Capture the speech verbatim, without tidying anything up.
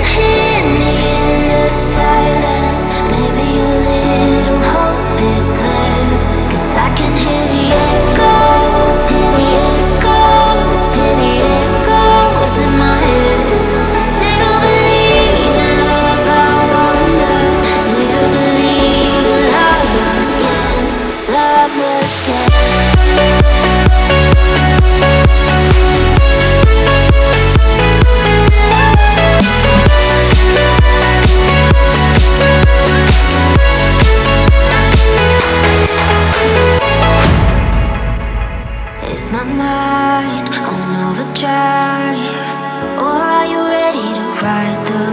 hear me in the silence? Maybe a little hope is left. 'Cause I can hear the echoes, hear the echoes, hear the echoes in my head. Do you believe in love? I wonder. Do you believe in love again? Love again. Is my mind on overdrive? Or are you ready to ride the